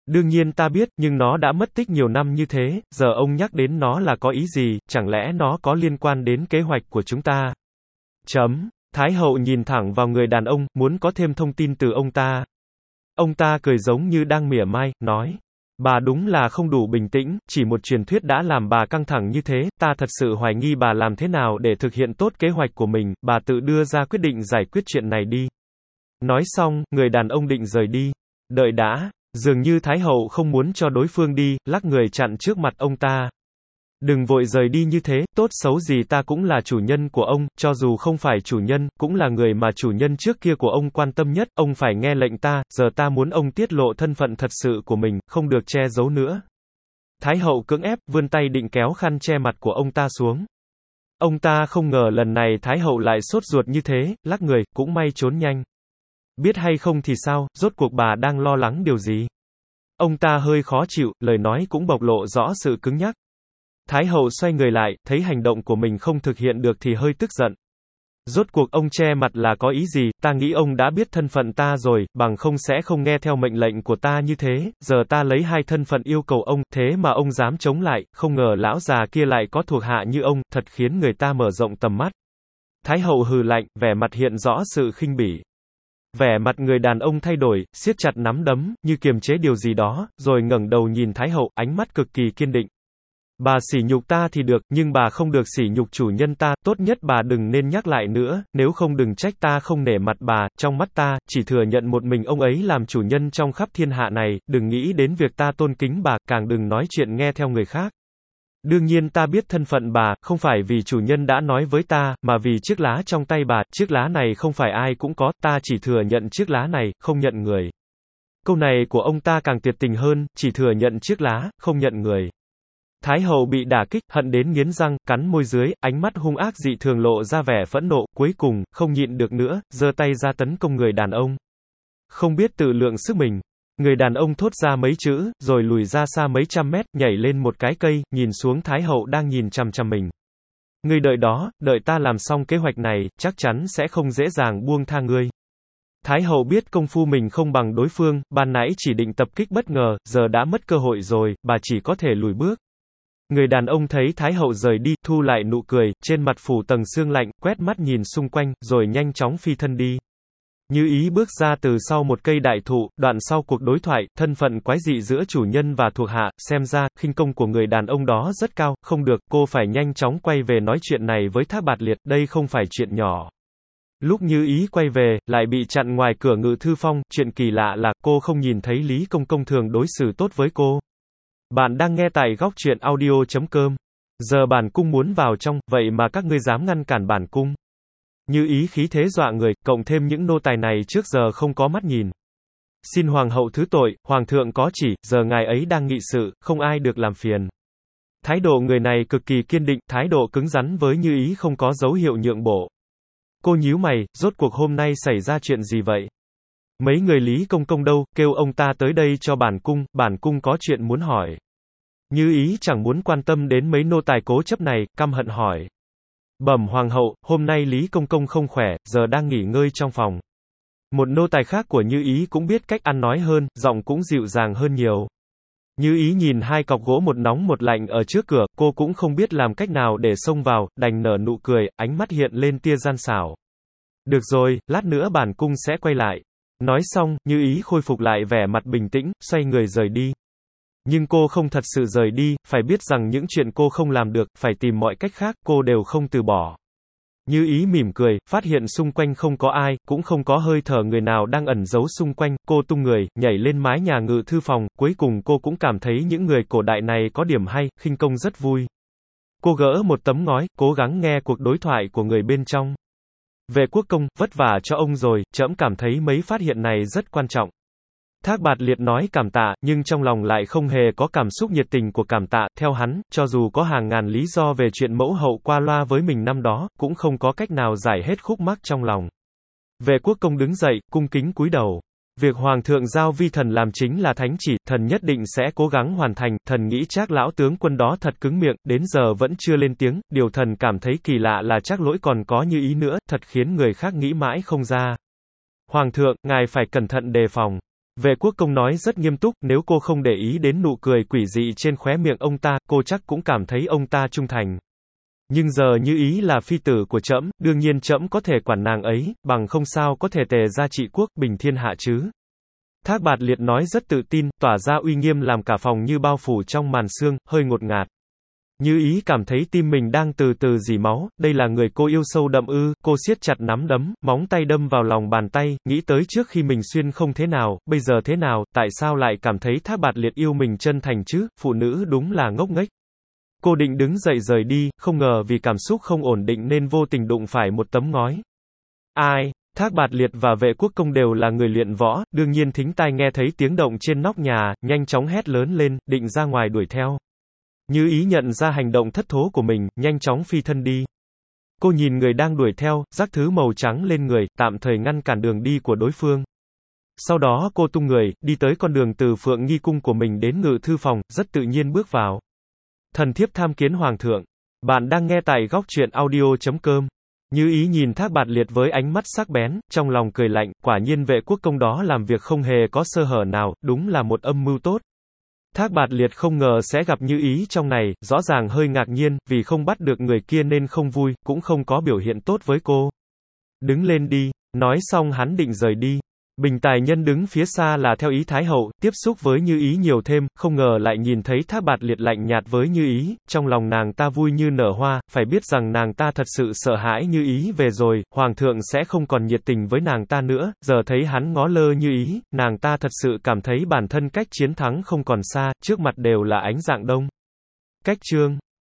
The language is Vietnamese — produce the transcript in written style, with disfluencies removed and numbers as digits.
Đương nhiên ta biết, nhưng nó đã mất tích nhiều năm như thế, giờ ông nhắc đến nó là có ý gì, chẳng lẽ nó có liên quan đến kế hoạch của chúng ta? Thái hậu nhìn thẳng vào người đàn ông, muốn có thêm thông tin từ ông ta. Ông ta cười giống như đang mỉa mai, nói. Bà đúng là không đủ bình tĩnh, chỉ một truyền thuyết đã làm bà căng thẳng như thế, ta thật sự hoài nghi bà làm thế nào để thực hiện tốt kế hoạch của mình, bà tự đưa ra quyết định giải quyết chuyện này đi. Nói xong, người đàn ông định rời đi. Đợi đã, dường như Thái hậu không muốn cho đối phương đi, lắc người chặn trước mặt ông ta. Đừng vội rời đi như thế, tốt xấu gì ta cũng là chủ nhân của ông, cho dù không phải chủ nhân, cũng là người mà chủ nhân trước kia của ông quan tâm nhất, ông phải nghe lệnh ta, giờ ta muốn ông tiết lộ thân phận thật sự của mình, không được che giấu nữa. Thái hậu cưỡng ép, vươn tay định kéo khăn che mặt của ông ta xuống. Ông ta không ngờ lần này Thái hậu lại sốt ruột như thế, lắc người, cũng may trốn nhanh. Biết hay không thì sao, rốt cuộc bà đang lo lắng điều gì? Ông ta hơi khó chịu, lời nói cũng bộc lộ rõ sự cứng nhắc. Thái hậu xoay người lại, thấy hành động của mình không thực hiện được thì hơi tức giận. Rốt cuộc ông che mặt là có ý gì, ta nghĩ ông đã biết thân phận ta rồi, bằng không sẽ không nghe theo mệnh lệnh của ta như thế, giờ ta lấy hai thân phận yêu cầu ông, thế mà ông dám chống lại, không ngờ lão già kia lại có thuộc hạ như ông, thật khiến người ta mở rộng tầm mắt. Thái hậu hừ lạnh, vẻ mặt hiện rõ sự khinh bỉ. Vẻ mặt người đàn ông thay đổi, siết chặt nắm đấm, như kiềm chế điều gì đó, rồi ngẩng đầu nhìn Thái hậu, ánh mắt cực kỳ kiên định. Bà sỉ nhục ta thì được, nhưng bà không được sỉ nhục chủ nhân ta, tốt nhất bà đừng nên nhắc lại nữa, nếu không đừng trách ta không nể mặt bà, trong mắt ta, chỉ thừa nhận một mình ông ấy làm chủ nhân trong khắp thiên hạ này, đừng nghĩ đến việc ta tôn kính bà, càng đừng nói chuyện nghe theo người khác. Đương nhiên ta biết thân phận bà, không phải vì chủ nhân đã nói với ta, mà vì chiếc lá trong tay bà, chiếc lá này không phải ai cũng có, ta chỉ thừa nhận chiếc lá này, không nhận người. Câu này của ông ta càng tuyệt tình hơn, chỉ thừa nhận chiếc lá, không nhận người. Thái hậu bị đả kích, hận đến nghiến răng, cắn môi dưới, ánh mắt hung ác dị thường lộ ra vẻ phẫn nộ, cuối cùng, không nhịn được nữa, giơ tay ra tấn công người đàn ông. Không biết tự lượng sức mình. Người đàn ông thốt ra mấy chữ, rồi lùi ra xa mấy trăm mét, nhảy lên một cái cây, nhìn xuống Thái hậu đang nhìn chằm chằm mình. Ngươi đợi đó, đợi ta làm xong kế hoạch này, chắc chắn sẽ không dễ dàng buông tha ngươi. Thái hậu biết công phu mình không bằng đối phương, ban nãy chỉ định tập kích bất ngờ, giờ đã mất cơ hội rồi, bà chỉ có thể lùi bước. Người đàn ông thấy Thái hậu rời đi, thu lại nụ cười, trên mặt phủ tầng sương lạnh, quét mắt nhìn xung quanh, rồi nhanh chóng phi thân đi. Như ý bước ra từ sau một cây đại thụ, đoạn sau cuộc đối thoại, thân phận quái dị giữa chủ nhân và thuộc hạ, xem ra, khinh công của người đàn ông đó rất cao, không được, cô phải nhanh chóng quay về nói chuyện này với Thác Bạt Liệt, đây không phải chuyện nhỏ. Lúc Như ý quay về, lại bị chặn ngoài cửa Ngự Thư Phong, chuyện kỳ lạ là, cô không nhìn thấy Lý Công Công thường đối xử tốt với cô. Bạn đang nghe tại góc truyện audio.com. Giờ bản cung muốn vào trong, vậy mà các ngươi dám ngăn cản bản cung. Như ý khí thế dọa người, cộng thêm những nô tài này trước giờ không có mắt nhìn. Xin hoàng hậu thứ tội, hoàng thượng có chỉ, giờ ngài ấy đang nghị sự, không ai được làm phiền. Thái độ người này cực kỳ kiên định, thái độ cứng rắn với Như ý không có dấu hiệu nhượng bộ. Cô nhíu mày, rốt cuộc hôm nay xảy ra chuyện gì vậy? Mấy người Lý Công Công đâu, kêu ông ta tới đây cho bản cung có chuyện muốn hỏi. Như ý chẳng muốn quan tâm đến mấy nô tài cố chấp này, căm hận hỏi. Bẩm hoàng hậu, hôm nay Lý Công Công không khỏe, giờ đang nghỉ ngơi trong phòng. Một nô tài khác của Như ý cũng biết cách ăn nói hơn, giọng cũng dịu dàng hơn nhiều. Như ý nhìn hai cọc gỗ một nóng một lạnh ở trước cửa, cô cũng không biết làm cách nào để xông vào, đành nở nụ cười, ánh mắt hiện lên tia gian xảo. Được rồi, lát nữa bản cung sẽ quay lại. Nói xong, Như ý khôi phục lại vẻ mặt bình tĩnh, xoay người rời đi. Nhưng cô không thật sự rời đi, phải biết rằng những chuyện cô không làm được, phải tìm mọi cách khác, cô đều không từ bỏ. Như ý mỉm cười, phát hiện xung quanh không có ai, cũng không có hơi thở người nào đang ẩn giấu xung quanh, cô tung người, nhảy lên mái nhà Ngự Thư Phòng, cuối cùng cô cũng cảm thấy những người cổ đại này có điểm hay, khinh công rất vui. Cô gỡ một tấm ngói, cố gắng nghe cuộc đối thoại của người bên trong. Vệ quốc công, vất vả cho ông rồi, trẫm cảm thấy mấy phát hiện này rất quan trọng. Thác Bạt Liệt nói cảm tạ, nhưng trong lòng lại không hề có cảm xúc nhiệt tình của cảm tạ, theo hắn, cho dù có hàng ngàn lý do về chuyện mẫu hậu qua loa với mình năm đó, cũng không có cách nào giải hết khúc mắc trong lòng. Vệ quốc công đứng dậy, cung kính cúi đầu. Việc hoàng thượng giao vi thần làm chính là thánh chỉ, thần nhất định sẽ cố gắng hoàn thành, thần nghĩ Trác lão tướng quân đó thật cứng miệng, đến giờ vẫn chưa lên tiếng, điều thần cảm thấy kỳ lạ là Trác lỗi còn có Như ý nữa, thật khiến người khác nghĩ mãi không ra. Hoàng thượng, ngài phải cẩn thận đề phòng. Vệ quốc công nói rất nghiêm túc, nếu cô không để ý đến nụ cười quỷ dị trên khóe miệng ông ta, cô chắc cũng cảm thấy ông ta trung thành. Nhưng giờ Như Ý là phi tử của trẫm, đương nhiên trẫm có thể quản nàng ấy, bằng không sao có thể tề gia trị quốc, bình thiên hạ chứ. Thác Bạt Liệt nói rất tự tin, tỏa ra uy nghiêm làm cả phòng như bao phủ trong màn sương, hơi ngột ngạt. Như Ý cảm thấy tim mình đang từ từ rỉ máu, đây là người cô yêu sâu đậm ư, cô siết chặt nắm đấm, móng tay đâm vào lòng bàn tay, nghĩ tới trước khi mình xuyên không thế nào, bây giờ thế nào, tại sao lại cảm thấy Thác Bạt Liệt yêu mình chân thành chứ, phụ nữ đúng là ngốc nghếch. Cô định đứng dậy rời đi, không ngờ vì cảm xúc không ổn định nên vô tình đụng phải một tấm ngói. Ai? Thác Bạt Liệt và Vệ quốc công đều là người luyện võ, đương nhiên thính tai nghe thấy tiếng động trên nóc nhà, nhanh chóng hét lớn lên, định ra ngoài đuổi theo. Như Ý nhận ra hành động thất thố của mình, nhanh chóng phi thân đi. Cô nhìn người đang đuổi theo, rắc thứ màu trắng lên người, tạm thời ngăn cản đường đi của đối phương. Sau đó cô tung người, đi tới con đường từ Phượng Nghi cung của mình đến ngự thư phòng, rất tự nhiên bước vào. Thần thiếp tham kiến hoàng thượng. Bạn đang nghe tại góc truyện audio.com. Như Ý nhìn Thác Bạt Liệt với ánh mắt sắc bén, trong lòng cười lạnh, quả nhiên Vệ quốc công đó làm việc không hề có sơ hở nào, đúng là một âm mưu tốt. Thác Bạt Liệt không ngờ sẽ gặp Như Ý trong này, rõ ràng hơi ngạc nhiên, vì không bắt được người kia nên không vui, cũng không có biểu hiện tốt với cô. Đứng lên đi, nói xong hắn định rời đi. Bình Tài Nhân đứng phía xa là theo ý Thái hậu, tiếp xúc với Như Ý nhiều thêm, không ngờ lại nhìn thấy Thác Bạt Liệt lạnh nhạt với Như Ý, trong lòng nàng ta vui như nở hoa, phải biết rằng nàng ta thật sự sợ hãi Như Ý về rồi, hoàng thượng sẽ không còn nhiệt tình với nàng ta nữa, giờ thấy hắn ngó lơ Như Ý, nàng ta thật sự cảm thấy bản thân cách chiến thắng không còn xa, trước mặt đều là ánh rạng đông. Cách chương